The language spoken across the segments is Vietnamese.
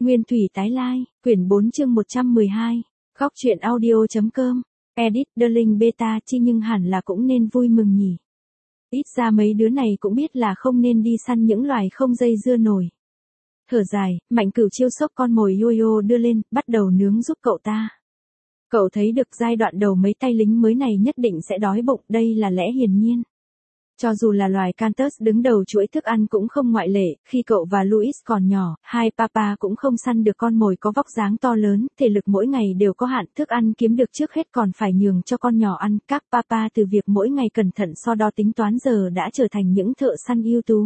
Nguyên thủy tái lai, quyển 4 chương 112. Góc truyện audio.com. Edit, Darling Beta chi nhưng hẳn là cũng nên vui mừng nhỉ. Ít ra mấy đứa này cũng biết là không nên đi săn những loài không dây dưa nổi. Thở dài, Mạnh Cửu chiêu xốc con mồi Yo-yo đưa lên, bắt đầu nướng giúp cậu ta. Cậu thấy được giai đoạn đầu mấy tay lính mới này nhất định sẽ đói bụng, đây là lẽ hiển nhiên. Cho dù là loài Cantus đứng đầu chuỗi thức ăn cũng không ngoại lệ, khi cậu và Louis còn nhỏ, hai papa cũng không săn được con mồi có vóc dáng to lớn, thể lực mỗi ngày đều có hạn, thức ăn kiếm được trước hết còn phải nhường cho con nhỏ ăn, các papa từ việc mỗi ngày cẩn thận so đo tính toán giờ đã trở thành những thợ săn ưu tú.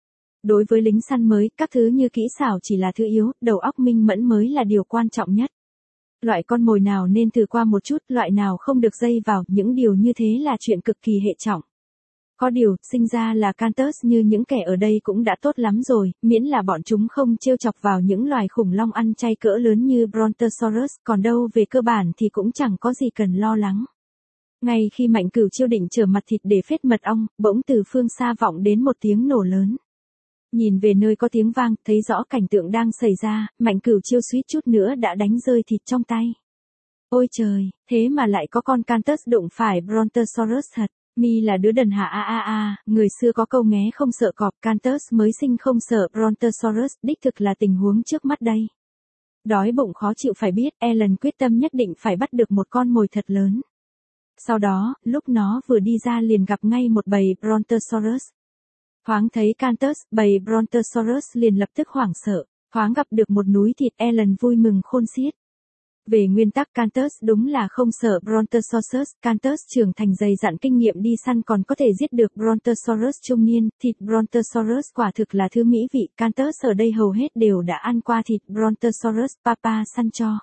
Đối với lính săn mới, các thứ như kỹ xảo chỉ là thứ yếu, đầu óc minh mẫn mới là điều quan trọng nhất. Loại con mồi nào nên thử qua một chút, loại nào không được dây vào, những điều như thế là chuyện cực kỳ hệ trọng. Có điều, sinh ra là Cantus như những kẻ ở đây cũng đã tốt lắm rồi, miễn là bọn chúng không trêu chọc vào những loài khủng long ăn chay cỡ lớn như Brontosaurus, còn đâu về cơ bản thì cũng chẳng có gì cần lo lắng. Ngay khi Mạnh Cửu chiêu định trở mặt thịt để phết mật ong, bỗng từ phương xa vọng đến một tiếng nổ lớn. Nhìn về nơi có tiếng vang, thấy rõ cảnh tượng đang xảy ra, Mạnh Cửu chiêu suýt chút nữa đã đánh rơi thịt trong tay. Ôi trời, thế mà lại có con Cantus đụng phải Brontosaurus thật. Mi là đứa đần hả người xưa có câu nghé không sợ cọp, Cantus mới sinh không sợ Brontosaurus, đích thực là tình huống trước mắt đây. Đói bụng khó chịu phải biết, Ellen quyết tâm nhất định phải bắt được một con mồi thật lớn. Sau đó, lúc nó vừa đi ra liền gặp ngay một bầy Brontosaurus. Thoáng thấy Cantus, bầy Brontosaurus liền lập tức hoảng sợ, thoáng gặp được một núi thịt, Ellen vui mừng khôn xiết. Về nguyên tắc Cantus đúng là không sợ Brontosaurus, Cantus trưởng thành dày dặn kinh nghiệm đi săn còn có thể giết được Brontosaurus trung niên, thịt Brontosaurus quả thực là thứ mỹ vị, Cantus ở đây hầu hết đều đã ăn qua thịt Brontosaurus, papa săn cho.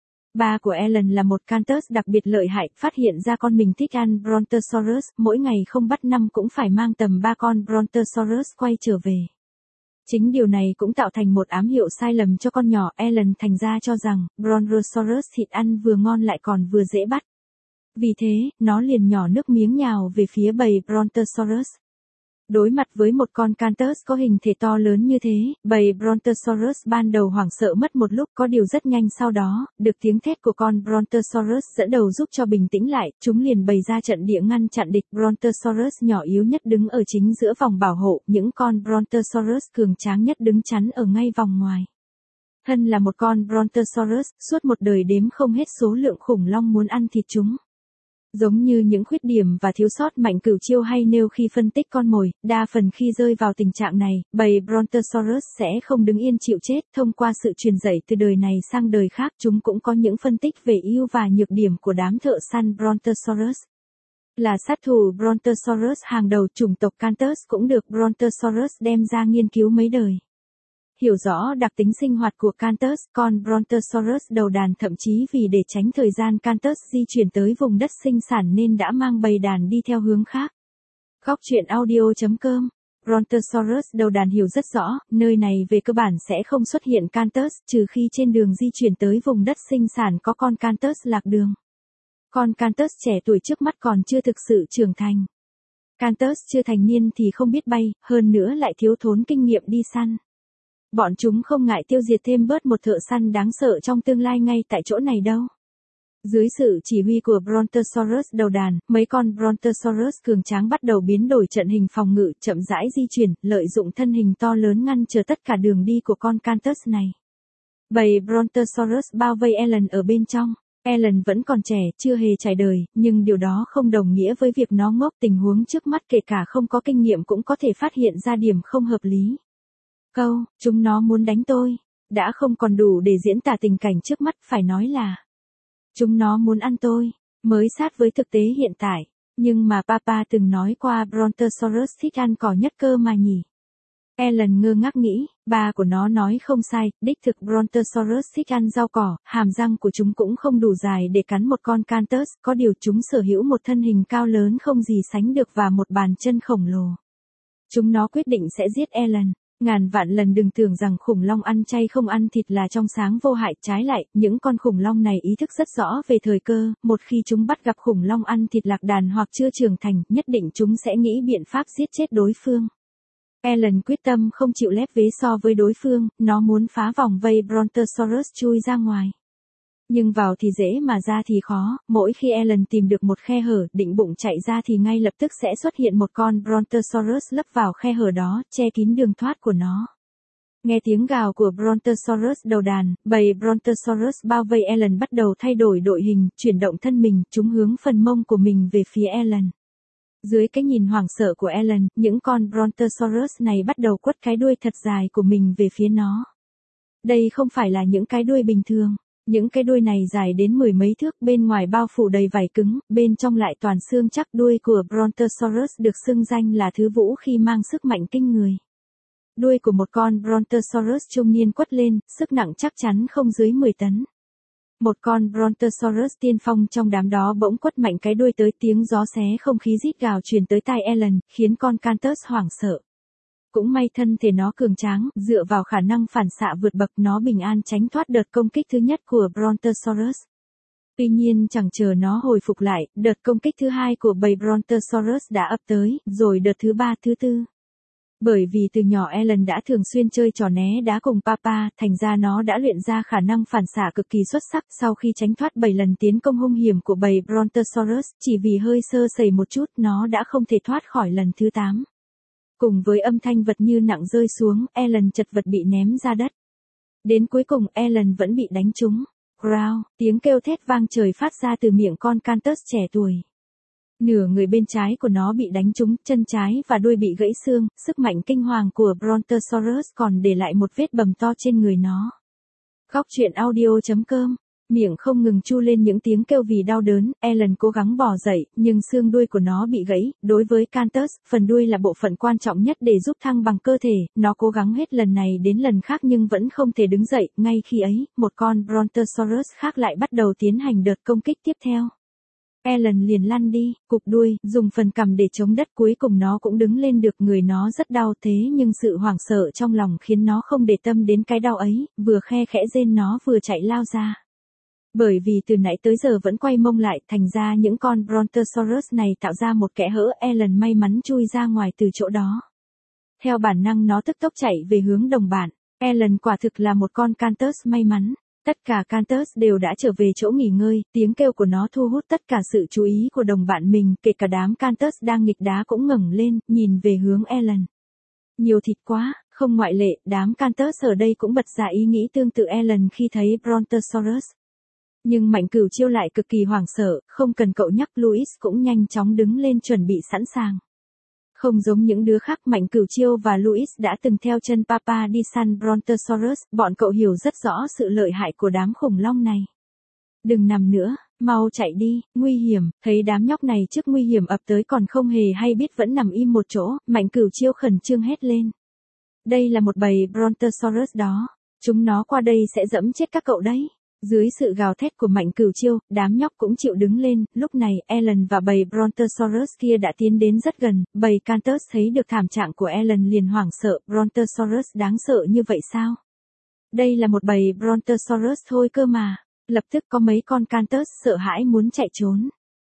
Ba của Ellen là một Cantus đặc biệt lợi hại, phát hiện ra con mình thích ăn Brontosaurus, mỗi ngày không bắt năm cũng phải mang tầm 3 con Brontosaurus quay trở về. Chính điều này cũng tạo thành một ám hiệu sai lầm cho con nhỏ, Ellen thành ra cho rằng, Brontosaurus thịt ăn vừa ngon lại còn vừa dễ bắt. Vì thế, nó liền nhỏ nước miếng nhào về phía bầy Brontosaurus. Đối mặt với một con Cantus có hình thể to lớn như thế, bầy Brontosaurus ban đầu hoảng sợ mất một lúc, có điều rất nhanh sau đó, được tiếng thét của con Brontosaurus dẫn đầu giúp cho bình tĩnh lại, chúng liền bày ra trận địa ngăn chặn địch. Brontosaurus nhỏ yếu nhất đứng ở chính giữa vòng bảo hộ, những con Brontosaurus cường tráng nhất đứng chắn ở ngay vòng ngoài. Thân là một con Brontosaurus, suốt một đời đếm không hết số lượng khủng long muốn ăn thịt chúng. Giống như những khuyết điểm và thiếu sót Mạnh Cửu chiêu hay nêu khi phân tích con mồi, đa phần khi rơi vào tình trạng này, bầy Brontosaurus sẽ không đứng yên chịu chết, thông qua sự truyền dạy từ đời này sang đời khác, chúng cũng có những phân tích về ưu và nhược điểm của đám thợ săn Brontosaurus. Là sát thủ Brontosaurus hàng đầu, chủng tộc Cantus cũng được Brontosaurus đem ra nghiên cứu mấy đời. Hiểu rõ đặc tính sinh hoạt của Cantus, con Brontosaurus đầu đàn thậm chí vì để tránh thời gian Cantus di chuyển tới vùng đất sinh sản nên đã mang bầy đàn đi theo hướng khác. Góc truyện audio.com. Brontosaurus đầu đàn hiểu rất rõ, nơi này về cơ bản sẽ không xuất hiện Cantus, trừ khi trên đường di chuyển tới vùng đất sinh sản có con Cantus lạc đường. Con Cantus trẻ tuổi trước mắt còn chưa thực sự trưởng thành. Cantus chưa thành niên thì không biết bay, hơn nữa lại thiếu thốn kinh nghiệm đi săn. Bọn chúng không ngại tiêu diệt thêm bớt một thợ săn đáng sợ trong tương lai ngay tại chỗ này đâu. Dưới sự chỉ huy của Brontosaurus đầu đàn, mấy con Brontosaurus cường tráng bắt đầu biến đổi trận hình phòng ngự, chậm rãi di chuyển, lợi dụng thân hình to lớn ngăn trở tất cả đường đi của con Cantus này. Bầy Brontosaurus bao vây Ellen ở bên trong. Ellen vẫn còn trẻ, chưa hề trải đời, nhưng điều đó không đồng nghĩa với việc nó ngốc. Tình huống trước mắt kể cả không có kinh nghiệm cũng có thể phát hiện ra điểm không hợp lý. Câu, chúng nó muốn đánh tôi, đã không còn đủ để diễn tả tình cảnh trước mắt, phải nói là chúng nó muốn ăn tôi, mới sát với thực tế hiện tại, nhưng mà papa từng nói qua Brontosaurus thích ăn cỏ nhất cơ mà nhỉ. Ellen ngơ ngác nghĩ, ba của nó nói không sai, đích thực Brontosaurus thích ăn rau cỏ, hàm răng của chúng cũng không đủ dài để cắn một con Cantus, có điều chúng sở hữu một thân hình cao lớn không gì sánh được và một bàn chân khổng lồ. Chúng nó quyết định sẽ giết Ellen. Ngàn vạn lần đừng tưởng rằng khủng long ăn chay không ăn thịt là trong sáng vô hại, trái lại, những con khủng long này ý thức rất rõ về thời cơ, một khi chúng bắt gặp khủng long ăn thịt lạc đàn hoặc chưa trưởng thành, nhất định chúng sẽ nghĩ biện pháp giết chết đối phương. Ellen quyết tâm không chịu lép vế so với đối phương, nó muốn phá vòng vây Brontosaurus chui ra ngoài. Nhưng vào thì dễ mà ra thì khó, mỗi khi Ellen tìm được một khe hở, định bụng chạy ra thì ngay lập tức sẽ xuất hiện một con Brontosaurus lấp vào khe hở đó, che kín đường thoát của nó. Nghe tiếng gào của Brontosaurus đầu đàn, bầy Brontosaurus bao vây Ellen bắt đầu thay đổi đội hình, chuyển động thân mình, chúng hướng phần mông của mình về phía Ellen. Dưới cái nhìn hoảng sợ của Ellen, những con Brontosaurus này bắt đầu quất cái đuôi thật dài của mình về phía nó. Đây không phải là những cái đuôi bình thường. Những cái đuôi này dài đến mười mấy thước, bên ngoài bao phủ đầy vảy cứng, bên trong lại toàn xương chắc. Đuôi của Brontosaurus được xưng danh là thứ vũ khí mang sức mạnh kinh người. Đuôi của một con Brontosaurus trung niên quất lên, sức nặng chắc chắn không dưới 10 tấn. Một con Brontosaurus tiên phong trong đám đó bỗng quất mạnh cái đuôi tới, tiếng gió xé không khí rít gào truyền tới tai Ellen, khiến con Cantus hoảng sợ. Cũng may thân thể nó cường tráng, dựa vào khả năng phản xạ vượt bậc nó bình an tránh thoát đợt công kích thứ nhất của Brontosaurus. Tuy nhiên chẳng chờ nó hồi phục lại, đợt công kích thứ hai của bầy Brontosaurus đã ập tới, rồi đợt thứ ba thứ tư. Bởi vì từ nhỏ Ellen đã thường xuyên chơi trò né đá cùng Papa, thành ra nó đã luyện ra khả năng phản xạ cực kỳ xuất sắc. Sau khi tránh thoát 7 lần tiến công hung hiểm của bầy Brontosaurus, chỉ vì hơi sơ sẩy một chút nó đã không thể thoát khỏi lần thứ 8. Cùng với âm thanh vật như nặng rơi xuống, Ellen chật vật bị ném ra đất. Đến cuối cùng Ellen vẫn bị đánh trúng. Growl, tiếng kêu thét vang trời phát ra từ miệng con Cantus trẻ tuổi. Nửa người bên trái của nó bị đánh trúng, chân trái và đuôi bị gãy xương, sức mạnh kinh hoàng của Brontosaurus còn để lại một vết bầm to trên người nó. Góc truyện audio.com. Miệng không ngừng chu lên những tiếng kêu vì đau đớn, Ellen cố gắng bò dậy, nhưng xương đuôi của nó bị gãy. Đối với Cantus, phần đuôi là bộ phận quan trọng nhất để giúp thăng bằng cơ thể, nó cố gắng hết lần này đến lần khác nhưng vẫn không thể đứng dậy. Ngay khi ấy, một con Brontosaurus khác lại bắt đầu tiến hành đợt công kích tiếp theo. Ellen liền lăn đi, cụp đuôi, dùng phần cằm để chống đất, cuối cùng nó cũng đứng lên được. Người nó rất đau thế nhưng sự hoảng sợ trong lòng khiến nó không để tâm đến cái đau ấy, vừa khe khẽ rên nó vừa chạy lao ra. Bởi vì từ nãy tới giờ vẫn quay mông lại, thành ra những con Brontosaurus này tạo ra một kẽ hở. Ellen may mắn chui ra ngoài từ chỗ đó. Theo bản năng nó tức tốc chạy về hướng đồng bạn. Ellen quả thực là một con Cantus may mắn. Tất cả Cantus đều đã trở về chỗ nghỉ ngơi, tiếng kêu của nó thu hút tất cả sự chú ý của đồng bạn mình, kể cả đám Cantus đang nghịch đá cũng ngẩng lên, nhìn về hướng Ellen. Nhiều thịt quá, không ngoại lệ, đám Cantus ở đây cũng bật ra ý nghĩ tương tự Ellen khi thấy Brontosaurus. Nhưng Mạnh Cửu Chiêu lại cực kỳ hoảng sợ, không cần cậu nhắc, Louis cũng nhanh chóng đứng lên chuẩn bị sẵn sàng. Không giống những đứa khác, Mạnh Cửu Chiêu và Louis đã từng theo chân Papa đi săn Brontosaurus, bọn cậu hiểu rất rõ sự lợi hại của đám khủng long này. Đừng nằm nữa, mau chạy đi, nguy hiểm. Thấy đám nhóc này trước nguy hiểm ập tới còn không hề hay biết vẫn nằm im một chỗ, Mạnh Cửu Chiêu khẩn trương hét lên. Đây là một bầy Brontosaurus đó, chúng nó qua đây sẽ giẫm chết các cậu đấy. Dưới sự gào thét của Mạnh Cửu Chiêu, đám nhóc cũng chịu đứng lên. Lúc này Ellen và bầy Brontosaurus kia đã tiến đến rất gần. Bầy Cantus thấy được thảm trạng của Ellen liền hoảng sợ. Brontosaurus đáng sợ như vậy sao? Đây là một bầy Brontosaurus thôi cơ mà. Lập tức có mấy con Cantus sợ hãi muốn chạy trốn.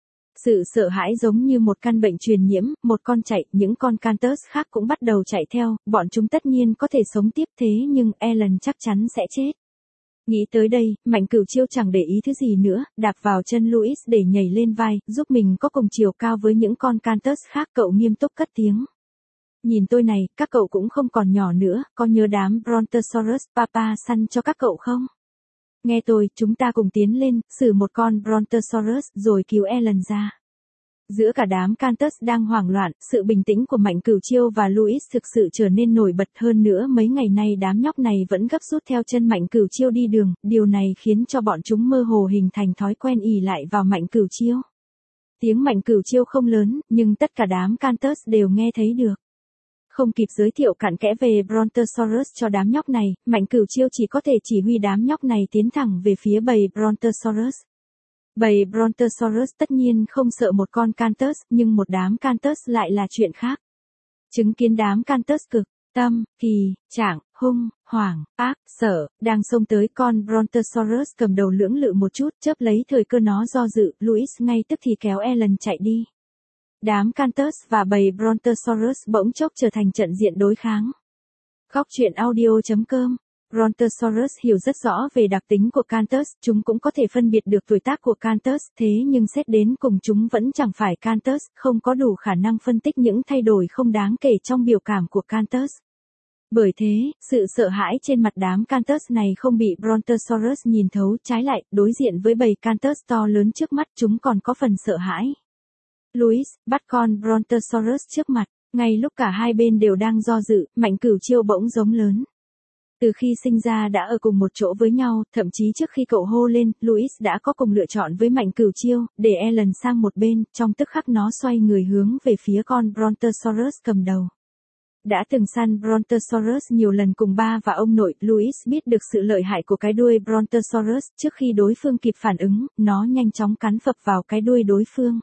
Sự sợ hãi giống như một căn bệnh truyền nhiễm, một con chạy, những con Cantus khác cũng bắt đầu chạy theo. Bọn chúng tất nhiên có thể sống tiếp thế nhưng Ellen chắc chắn sẽ chết. Nghĩ tới đây, Mạnh Cửu Chiêu chẳng để ý thứ gì nữa, đạp vào chân Louis để nhảy lên vai, giúp mình có cùng chiều cao với những con Cantus khác. Cậu nghiêm túc cất tiếng. Nhìn tôi này, các cậu cũng không còn nhỏ nữa, có nhớ đám Brontosaurus Papa săn cho các cậu không? Nghe tôi, chúng ta cùng tiến lên, xử một con Brontosaurus rồi cứu Ellen ra. Giữa cả đám Cantus đang hoảng loạn, sự bình tĩnh của Mạnh Cửu Chiêu và Louis thực sự trở nên nổi bật hơn nữa. Mấy ngày nay đám nhóc này vẫn gấp rút theo chân Mạnh Cửu Chiêu đi đường, điều này khiến cho bọn chúng mơ hồ hình thành thói quen ỷ lại vào Mạnh Cửu Chiêu. Tiếng Mạnh Cửu Chiêu không lớn, nhưng tất cả đám Cantus đều nghe thấy được. Không kịp giới thiệu cặn kẽ về Brontosaurus cho đám nhóc này, Mạnh Cửu Chiêu chỉ có thể chỉ huy đám nhóc này tiến thẳng về phía bầy Brontosaurus. Bầy Brontosaurus tất nhiên không sợ một con Cantus, nhưng một đám Cantus lại là chuyện khác. Chứng kiến đám Cantus cực, tâm, kỳ, trạng, hung, hoảng, ác, sợ, đang xông tới, con Brontosaurus cầm đầu lưỡng lự một chút, chớp lấy thời cơ nó do dự, Louis ngay tức thì kéo Ellen chạy đi. Đám Cantus và bầy Brontosaurus bỗng chốc trở thành trận diện đối kháng. Góc truyện audio.com. Brontosaurus hiểu rất rõ về đặc tính của Cantus, chúng cũng có thể phân biệt được tuổi tác của Cantus, thế nhưng xét đến cùng chúng vẫn chẳng phải Cantus, không có đủ khả năng phân tích những thay đổi không đáng kể trong biểu cảm của Cantus. Bởi thế, sự sợ hãi trên mặt đám Cantus này không bị Brontosaurus nhìn thấu, trái lại, đối diện với bầy Cantus to lớn trước mắt chúng còn có phần sợ hãi. Louis, bắt con Brontosaurus trước mặt, ngay lúc cả hai bên đều đang do dự, Mạnh Cửu Chiêu bỗng giống lớn. Từ khi sinh ra đã ở cùng một chỗ với nhau, thậm chí trước khi cậu hô lên, Louis đã có cùng lựa chọn với Mạnh Cửu Chiêu, để Ellen sang một bên, trong tức khắc nó xoay người hướng về phía con Brontosaurus cầm đầu. Đã từng săn Brontosaurus nhiều lần cùng ba và ông nội, Louis biết được sự lợi hại của cái đuôi Brontosaurus, trước khi đối phương kịp phản ứng, nó nhanh chóng cắn phập vào cái đuôi đối phương.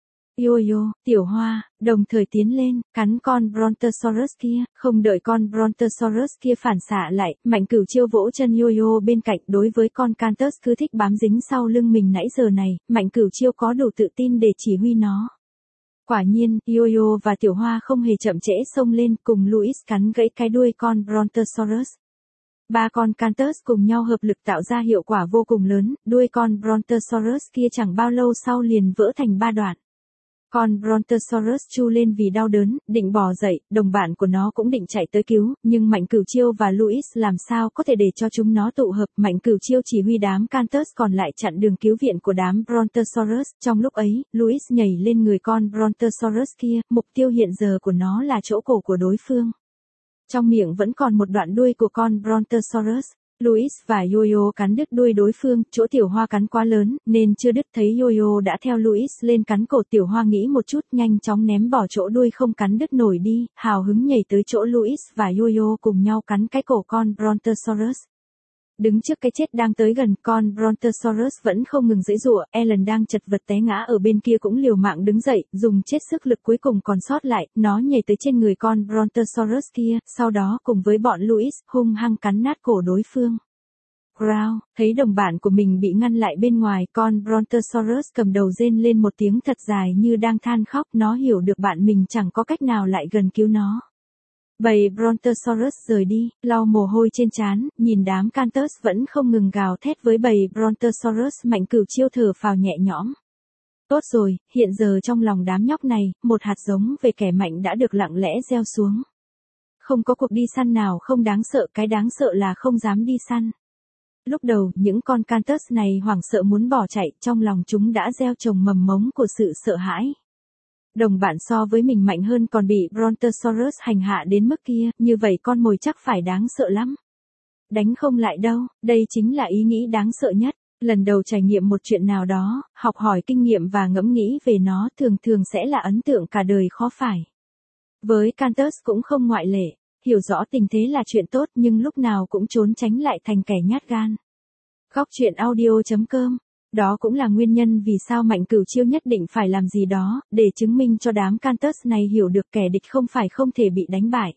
Yo-yo, Tiểu Hoa, đồng thời tiến lên, cắn con Brontosaurus kia, không đợi con Brontosaurus kia phản xạ lại, Mạnh Cửu Chiêu vỗ chân Yo-yo bên cạnh. Đối với con Cantus cứ thích bám dính sau lưng mình nãy giờ này, Mạnh Cửu Chiêu có đủ tự tin để chỉ huy nó. Quả nhiên, Yo-yo và Tiểu Hoa không hề chậm trễ xông lên, cùng Louis cắn gãy cái đuôi con Brontosaurus. Ba con Cantus cùng nhau hợp lực tạo ra hiệu quả vô cùng lớn, đuôi con Brontosaurus kia chẳng bao lâu sau liền vỡ thành ba đoạn. Con Brontosaurus chu lên vì đau đớn, định bò dậy, đồng bạn của nó cũng định chạy tới cứu, nhưng Mạnh Cửu Chiêu và Louis làm sao có thể để cho chúng nó tụ hợp. Mạnh Cửu Chiêu chỉ huy đám Cantus còn lại chặn đường cứu viện của đám Brontosaurus. Trong lúc ấy, Louis nhảy lên người con Brontosaurus kia, mục tiêu hiện giờ của nó là chỗ cổ của đối phương. Trong miệng vẫn còn một đoạn đuôi của con Brontosaurus. Louis và Yo-yo cắn đứt đuôi đối phương, chỗ Tiểu Hoa cắn quá lớn, nên chưa đứt. Thấy Yo-yo đã theo Louis lên cắn cổ, Tiểu Hoa nghĩ một chút, nhanh chóng ném bỏ chỗ đuôi không cắn đứt nổi đi, hào hứng nhảy tới chỗ Louis và Yo-yo cùng nhau cắn cái cổ con Brontosaurus. Đứng trước cái chết đang tới gần, con Brontosaurus vẫn không ngừng giãy giụa. Ellen đang chật vật té ngã ở bên kia cũng liều mạng đứng dậy, dùng chết sức lực cuối cùng còn sót lại, nó nhảy tới trên người con Brontosaurus kia, sau đó cùng với bọn Louis hung hăng cắn nát cổ đối phương. Growl, thấy đồng bạn của mình bị ngăn lại bên ngoài, con Brontosaurus cầm đầu rên lên một tiếng thật dài như đang than khóc, nó hiểu được bạn mình chẳng có cách nào lại gần cứu nó. Bầy Brontosaurus rời đi, lau mồ hôi trên trán, nhìn đám Cantus vẫn không ngừng gào thét với bầy Brontosaurus. Mạnh Cửu Chiêu thở phào nhẹ nhõm. Tốt rồi, hiện giờ trong lòng đám nhóc này, một hạt giống về kẻ mạnh đã được lặng lẽ gieo xuống. Không có cuộc đi săn nào không đáng sợ, cái đáng sợ là không dám đi săn. Lúc đầu, những con Cantus này hoảng sợ muốn bỏ chạy, trong lòng chúng đã gieo trồng mầm mống của sự sợ hãi. Đồng bạn so với mình mạnh hơn còn bị Brontosaurus hành hạ đến mức kia, như vậy con mồi chắc phải đáng sợ lắm. Đánh không lại đâu, đây chính là ý nghĩ đáng sợ nhất. Lần đầu trải nghiệm một chuyện nào đó, học hỏi kinh nghiệm và ngẫm nghĩ về nó thường thường sẽ là ấn tượng cả đời khó phải. Với Cantus cũng không ngoại lệ, hiểu rõ tình thế là chuyện tốt nhưng lúc nào cũng trốn tránh lại thành kẻ nhát gan. Góc truyện audio.com. Đó cũng là nguyên nhân vì sao Mạnh Cửu Chiêu nhất định phải làm gì đó, để chứng minh cho đám Cantus này hiểu được kẻ địch không phải không thể bị đánh bại.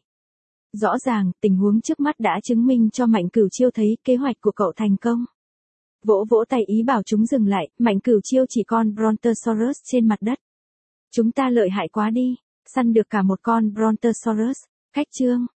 Rõ ràng, tình huống trước mắt đã chứng minh cho Mạnh Cửu Chiêu thấy kế hoạch của cậu thành công. Vỗ vỗ tay ý bảo chúng dừng lại, Mạnh Cửu Chiêu chỉ con Brontosaurus trên mặt đất. Chúng ta lợi hại quá đi, săn được cả một con Brontosaurus. Cách chương.